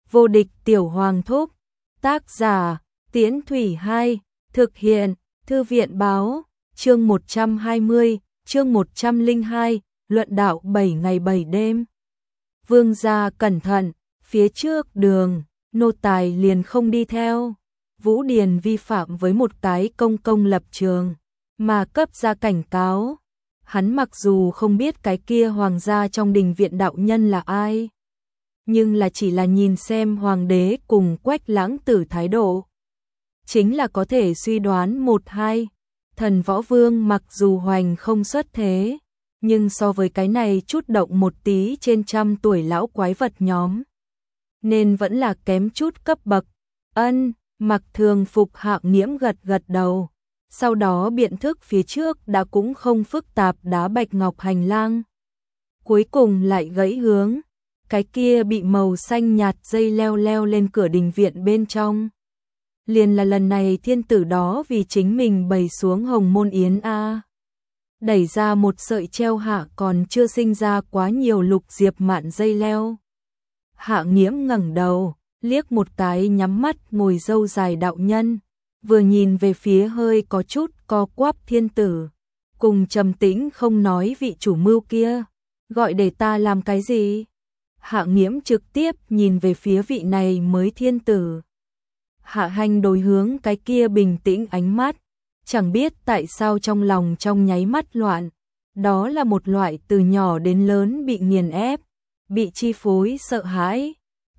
Vô địch tiểu hoàng thúc. Tác giả, Tiễn Thủy 2, thực hiện, Thư viện báo, chương 120, chương 102, luận đạo 7 ngày 7 đêm. Vương gia cẩn thận, phía trước đường, nô tài liền không đi theo. Vũ Điền vi phạm với một cái công lập trường, mà cấp ra cảnh cáo. Hắn mặc dù không biết cái kia hoàng gia trong đình viện đạo nhân là ai, nhưng là chỉ là nhìn xem hoàng đế cùng Quách Lãng Tử thái độ, chính là có thể suy đoán một hai. Thần Võ Vương mặc dù hoành không xuất thế, nhưng so với cái này chút động một tí trên trăm tuổi lão quái vật nhóm, nên vẫn là kém chút cấp bậc. Ân, mặc thường phục Hạng Nghiễm gật gật đầu. Sau đó biện thức phía trước đã cũng không phức tạp đá bạch ngọc hành lang. Cuối cùng lại gãy hướng, cái kia bị màu xanh nhạt dây leo lên cửa đình viện bên trong. Liền là lần này thiên tử đó vì chính mình bày xuống hồng môn yến a. Đẩy ra một sợi treo hạ còn chưa sinh ra quá nhiều lục diệp mạn dây leo. Hạng Nghiễm ngẩng đầu, liếc một cái nhắm mắt ngồi râu dài đạo nhân, vừa nhìn về phía hơi có chút co quắp thiên tử, cùng trầm tĩnh không nói vị chủ mưu kia, gọi để ta làm cái gì? Hạng Nghiễm trực tiếp nhìn về phía vị này mới thiên tử. Hạ Hành đối hướng cái kia bình tĩnh ánh mắt, chẳng biết tại sao trong lòng trong nháy mắt loạn, đó là một loại từ nhỏ đến lớn bị nghiền ép, bị chi phối sợ hãi.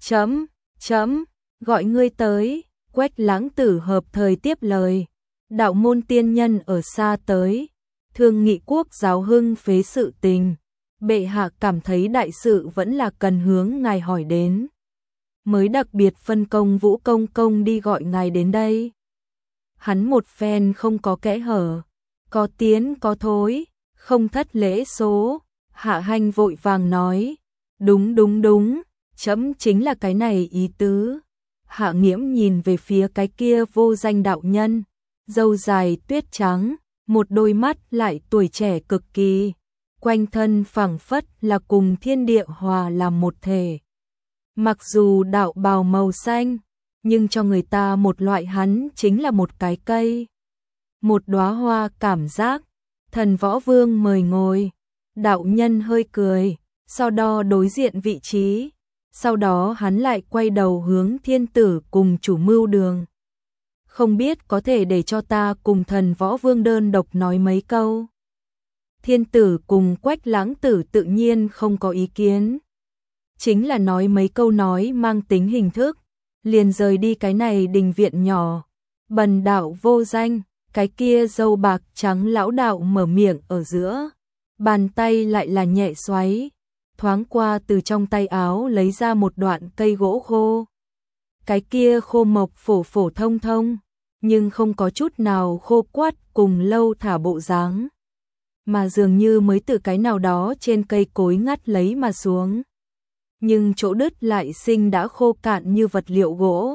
Chấm, gọi ngươi tới. Quách Lãng Tử hợp thời tiếp lời, đạo môn tiên nhân ở xa tới, thương nghị quốc giáo hưng phế sự tình, bệ hạ cảm thấy đại sự vẫn là cần hướng ngài hỏi đến, mới đặc biệt phân công Vũ Công đi gọi ngài đến đây. Hắn một phen không có kẽ hở, có tiến có thối, không thất lễ số. Hạ Hành vội vàng nói, đúng, chấm chính là cái này ý tứ. Hạ Nghiễm nhìn về phía cái kia vô danh đạo nhân, râu dài tuyết trắng, một đôi mắt lại tuổi trẻ cực kỳ, quanh thân phảng phất là cùng thiên địa hòa làm một thể. Mặc dù đạo bào màu xanh, nhưng cho người ta một loại hắn chính là một cái cây, một đóa hoa cảm giác. Thần Võ Vương mời ngồi. Đạo nhân hơi cười, sau đó đối diện vị trí. Sau đó hắn lại quay đầu hướng thiên tử cùng chủ mưu đường. Không biết có thể để cho ta cùng Thần Võ Vương đơn độc nói mấy câu. Thiên tử cùng Quách Lãng Tử tự nhiên không có ý kiến. Chính là nói mấy câu nói mang tính hình thức, liền rời đi cái này đình viện nhỏ. Bần đạo vô danh, cái kia râu bạc trắng lão đạo mở miệng ở giữa, bàn tay lại là nhẹ xoáy, thoáng qua từ trong tay áo lấy ra một đoạn cây gỗ khô. Cái kia khô mộc phổ thông, nhưng không có chút nào khô quắt cùng lâu thả bộ dáng, mà dường như mới từ cái nào đó trên cây cối ngắt lấy mà xuống. Nhưng chỗ đứt lại sinh đã khô cạn như vật liệu gỗ.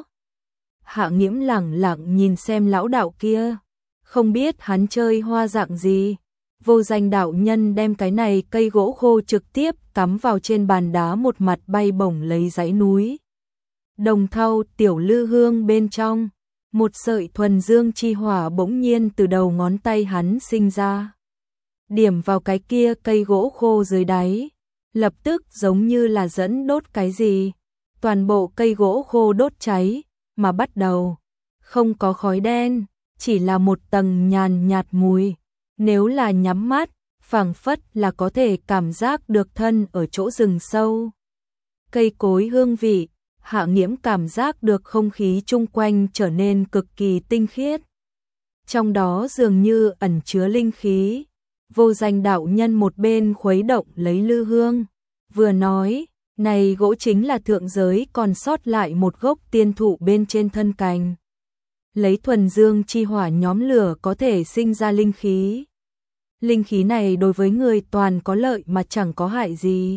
Hạ Nghiễm lẳng nhìn xem lão đạo kia, không biết hắn chơi hoa dạng gì. Vô danh đạo nhân đem cái này cây gỗ khô trực tiếp cắm vào trên bàn đá một mặt bay bổng lấy dãy núi. Đồng thau tiểu lư hương bên trong, một sợi thuần dương chi hỏa bỗng nhiên từ đầu ngón tay hắn sinh ra. Điểm vào cái kia cây gỗ khô dưới đáy, lập tức giống như là dẫn đốt cái gì. Toàn bộ cây gỗ khô đốt cháy, mà bắt đầu. Không có khói đen, chỉ là một tầng nhàn nhạt mùi. Nếu là nhắm mắt, phảng phất là có thể cảm giác được thân ở chỗ rừng sâu. Cây cối hương vị, Hạ Nghiễm cảm giác được không khí chung quanh trở nên cực kỳ tinh khiết. Trong đó dường như ẩn chứa linh khí. Vô danh đạo nhân một bên khuấy động lấy lư hương, vừa nói, này gỗ chính là thượng giới còn sót lại một gốc tiên thụ bên trên thân cành. Lấy thuần dương chi hỏa nhóm lửa có thể sinh ra linh khí. Linh khí này đối với người toàn có lợi mà chẳng có hại gì.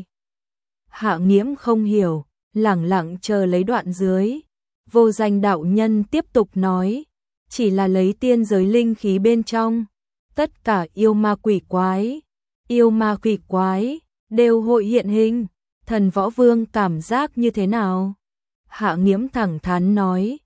Hạ Nghiễm không hiểu, lẳng chờ lấy đoạn dưới. Vô danh đạo nhân tiếp tục nói, chỉ là lấy tiên giới linh khí bên trong, tất cả yêu ma quỷ quái đều hội hiện hình. Thần Võ Vương cảm giác như thế nào? Hạ Nghiễm thẳng thắn nói,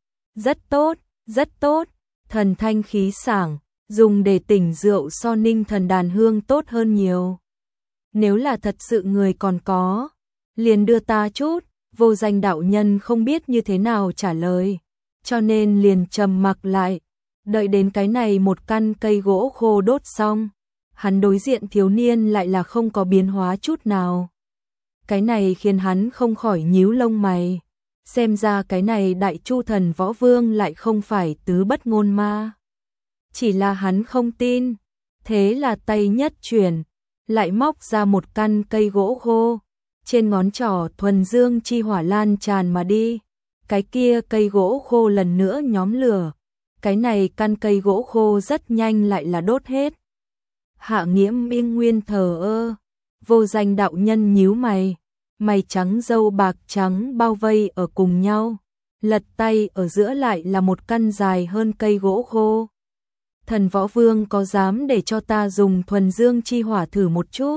rất tốt, thần thanh khí sảng, dùng để tỉnh rượu so ninh thần đàn hương tốt hơn nhiều. Nếu là thật sự người còn có, liền đưa ta chút. Vô Danh đạo nhân không biết như thế nào trả lời, cho nên liền trầm mặc lại, đợi đến cái này một căn cây gỗ khô đốt xong, hắn đối diện thiếu niên lại là không có biến hóa chút nào. Cái này khiến hắn không khỏi nhíu lông mày, xem ra cái này Đại Chu Thần Võ Vương lại không phải tứ bất ngôn ma. Chỉ là hắn không tin, thế là tay nhất chuyển, lại móc ra một căn cây gỗ khô. Trên ngón trỏ thuần dương chi hỏa lan tràn mà đi, cái kia cây gỗ khô lần nữa nhóm lửa, cái này căn cây gỗ khô rất nhanh lại là đốt hết. Hạ Nghiễm yên nguyên thờ ơ, Vô Danh đạo nhân nhíu mày, mày trắng râu bạc trắng bao vây ở cùng nhau, lật tay ở giữa lại là một căn dài hơn cây gỗ khô. Thần Võ Vương có dám để cho ta dùng thuần dương chi hỏa thử một chút?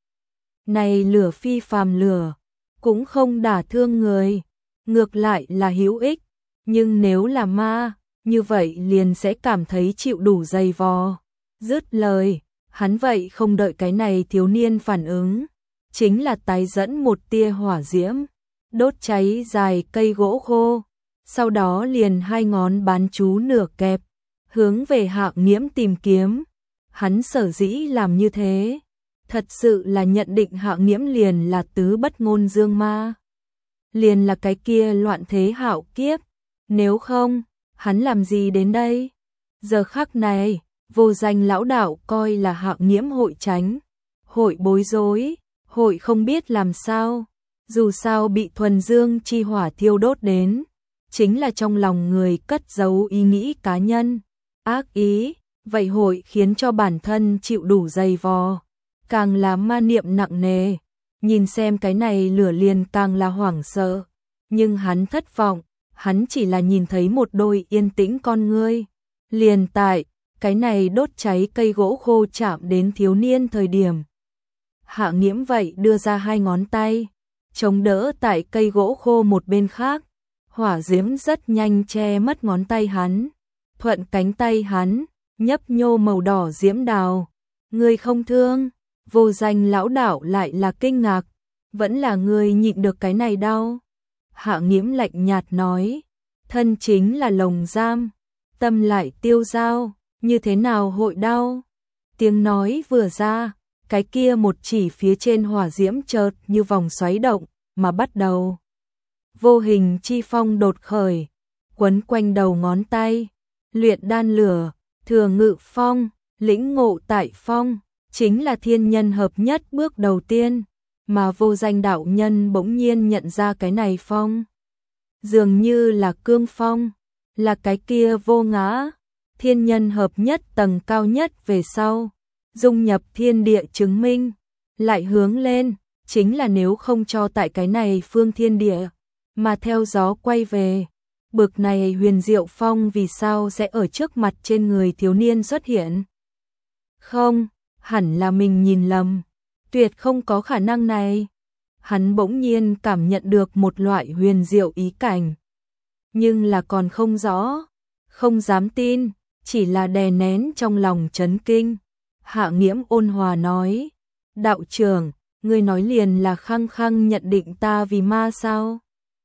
Này lửa phi phàm lửa, cũng không đả thương người, ngược lại là hữu ích, nhưng nếu là ma, như vậy liền sẽ cảm thấy chịu đủ dày vò. Dứt lời, hắn vậy không đợi cái này thiếu niên phản ứng, chính là tái dẫn một tia hỏa diễm, đốt cháy dài cây gỗ khô, sau đó liền hai ngón bán chú nửa kẹp, hướng về Hạ Nghiễm tìm kiếm. Hắn sở dĩ làm như thế, thật sự là nhận định Hạ Nghiễm liền là tứ bất ngôn dương ma, liền là cái kia loạn thế hạo kiếp, nếu không, hắn làm gì đến đây? Giờ khắc này, Vô Danh lão đạo coi là Hạ Nghiễm hội tránh, hội bối rối, hội không biết làm sao, dù sao bị thuần dương chi hỏa thiêu đốt đến, chính là trong lòng người cất giấu ý nghĩ cá nhân, ác ý, vậy hội khiến cho bản thân chịu đủ dày vò, càng là ma niệm nặng nề, nhìn xem cái này lửa liền càng là hoảng sợ, nhưng hắn thất vọng, hắn chỉ là nhìn thấy một đôi yên tĩnh con ngươi, liền tại, cái này đốt cháy cây gỗ khô chạm đến thiếu niên thời điểm. Hạ Nghiễm vậy đưa ra hai ngón tay, chống đỡ tại cây gỗ khô một bên khác, hỏa diễm rất nhanh che mất ngón tay hắn, thuận cánh tay hắn, nhấp nhô màu đỏ diễm đào. Ngươi không thương? Vô Danh lão đạo lại là kinh ngạc, vẫn là ngươi nhịn được cái này đau. Hạ Nghiễm lạnh nhạt nói, thân chính là lồng giam, tâm lại tiêu dao, như thế nào hội đau? Tiếng nói vừa ra, cái kia một chỉ phía trên hỏa diễm chợt như vòng xoáy động, mà bắt đầu. Vô hình chi phong đột khởi, quấn quanh đầu ngón tay, luyện đan lửa, thừa ngự phong, lĩnh ngộ tại phong, chính là thiên nhân hợp nhất bước đầu tiên, mà Vô Danh đạo nhân bỗng nhiên nhận ra cái này phong. Dường như là cương phong, là cái kia vô ngã, thiên nhân hợp nhất tầng cao nhất về sau, dung nhập thiên địa chứng minh, lại hướng lên, chính là nếu không cho tại cái này phương thiên địa, mà theo gió quay về, bực này huyền diệu phong vì sao sẽ ở trước mặt trên người thiếu niên xuất hiện? Không, hẳn là mình nhìn lầm, tuyệt không có khả năng này. Hắn bỗng nhiên cảm nhận được một loại huyền diệu ý cảnh, nhưng là còn không rõ, không dám tin, chỉ là đè nén trong lòng chấn kinh. Hạ Nghiễm ôn hòa nói, đạo trưởng, ngươi nói liền là khăng khăng nhận định ta vì ma sao?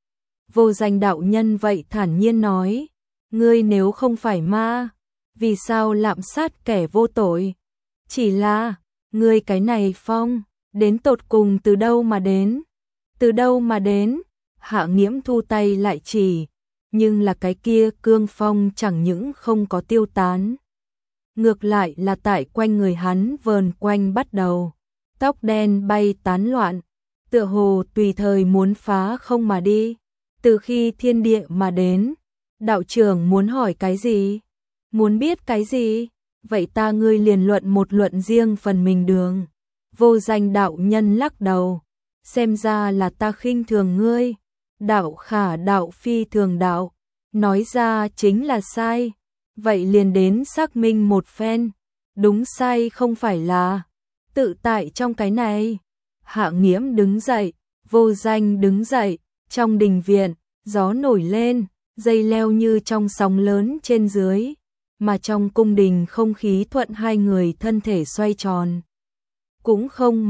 Vô Danh đạo nhân vậy thản nhiên nói, ngươi nếu không phải ma, vì sao lạm sát kẻ vô tội? Chỉ là, ngươi cái này phong, đến tột cùng từ đâu mà đến? Từ đâu mà đến? Hạ Nghiễm thu tay lại chỉ, nhưng là cái kia cương phong chẳng những không có tiêu tán, ngược lại là tại quanh người hắn vờn quanh bắt đầu, tóc đen bay tán loạn, tựa hồ tùy thời muốn phá không mà đi. Từ khi thiên địa mà đến, đạo trưởng muốn hỏi cái gì? Muốn biết cái gì? Vậy ta ngươi liền luận một luận riêng phần mình đường. Vô Danh đạo nhân lắc đầu, xem ra là ta khinh thường ngươi, đạo khả đạo phi thường đạo, nói ra chính là sai, vậy liền đến xác minh một phen, đúng sai không phải là tự tại trong cái này. Hạ Nghiễm đứng dậy, Vô Danh đứng dậy, trong đình viện, gió nổi lên, dây leo như trong sóng lớn trên dưới, mà trong cung đình không khí thuận hai người thân thể xoay tròn. Cũng không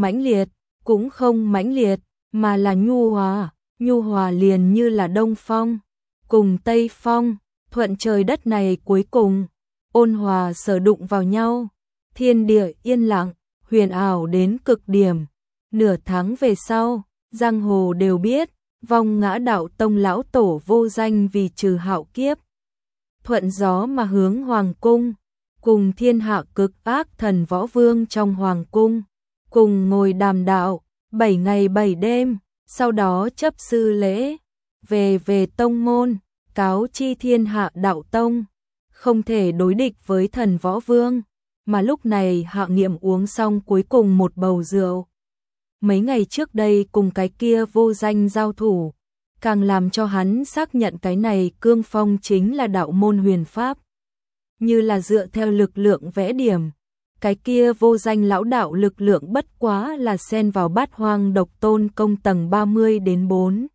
mãnh liệt, mà là nhu hòa liền như là đông phong, cùng tây phong, thuận trời đất này cuối cùng, ôn hòa sở đụng vào nhau, thiên địa yên lặng, huyền ảo đến cực điểm. Nửa tháng về sau, giang hồ đều biết, vong ngã đạo tông lão tổ vô danh vì trừ hạo kiếp. Thuận gió mà hướng hoàng cung, cùng thiên hạ cực ác thần võ vương trong hoàng cung, cùng ngồi đàm đạo, 7 ngày 7 đêm, sau đó chấp sư lễ, về tông môn, cáo chi thiên hạ đạo tông, không thể đối địch với thần võ vương, mà lúc này Hạ Nghiệm uống xong cuối cùng một bầu rượu. Mấy ngày trước đây cùng cái kia vô danh giao thủ, càng làm cho hắn xác nhận cái này cương phong chính là đạo môn huyền pháp. Như là dựa theo lực lượng vẽ điểm, cái kia vô danh lão đạo lực lượng bất quá là xen vào bát hoang độc tôn công tầng 30 đến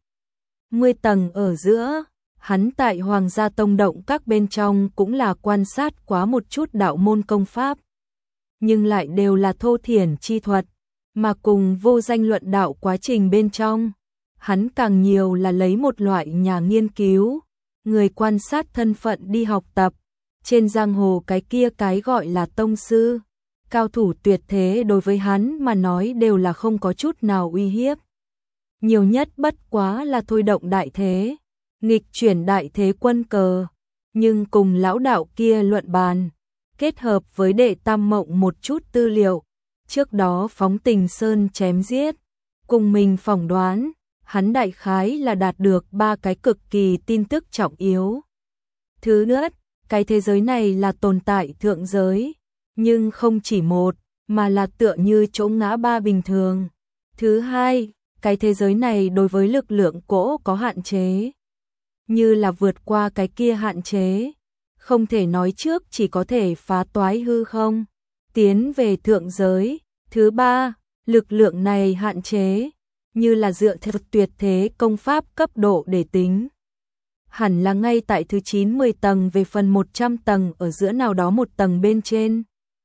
40 tầng ở giữa. Hắn tại Hoàng gia tông động các bên trong cũng là quan sát quá một chút đạo môn công pháp, nhưng lại đều là thô thiển chi thuật, mà cùng vô danh luận đạo quá trình bên trong, hắn càng nhiều là lấy một loại nhà nghiên cứu, người quan sát thân phận đi học tập. Trên giang hồ cái kia cái gọi là tông sư, cao thủ tuyệt thế đối với hắn mà nói đều là không có chút nào uy hiếp. Nhiều nhất bất quá là thôi động đại thế, nghịch chuyển đại thế quân cờ, nhưng cùng lão đạo kia luận bàn, kết hợp với Đệ Tam Mộng một chút tư liệu, trước đó phóng Tình Sơn chém giết, cùng mình phỏng đoán, hắn đại khái là đạt được 3 cái cực kỳ tin tức trọng yếu. Thứ nhất, cái thế giới này là tồn tại thượng giới, nhưng không chỉ một, mà là tựa như chỗ ngã ba bình thường. Thứ hai, cái thế giới này đối với lực lượng cỗ có hạn chế, như là vượt qua cái kia hạn chế, không thể nói trước chỉ có thể phá toái hư không, tiến về thượng giới. Thứ ba, lực lượng này hạn chế, như là dựa theo tuyệt thế công pháp cấp độ để tính, hẳn là ngay tại thứ 90 tầng về phần 100 tầng ở giữa nào đó một tầng bên trên.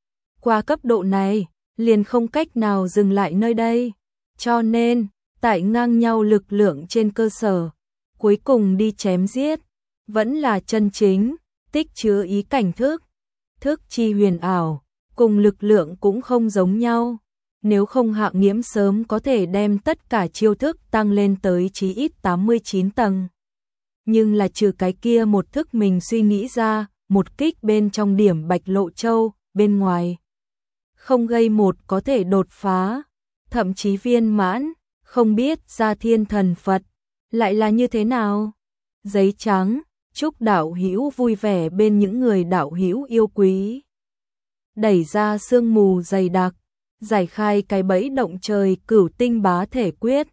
Qua cấp độ này, liền không cách nào dừng lại nơi đây, cho nên, tại ngang nhau lực lượng trên cơ sở, cuối cùng đi chém giết, vẫn là chân chính, tích chứa ý cảnh thức, thức chi huyền ảo, cùng lực lượng cũng không giống nhau. Nếu không Hạ Nghiễm sớm có thể đem tất cả chiêu thức tăng lên tới chí ít 89 tầng. Nhưng là trừ cái kia một thức mình suy nghĩ ra, một kích bên trong điểm Bạch Lộ Châu, bên ngoài. Không gây một có thể đột phá, thậm chí viên mãn, không biết ra thiên thần Phật, lại là như thế nào? Giấy trắng, chúc đạo hữu vui vẻ bên những người đạo hữu yêu quý. Đẩy ra sương mù dày đặc, giải khai cái bẫy động trời Cửu Tinh Bá Thể Quyết.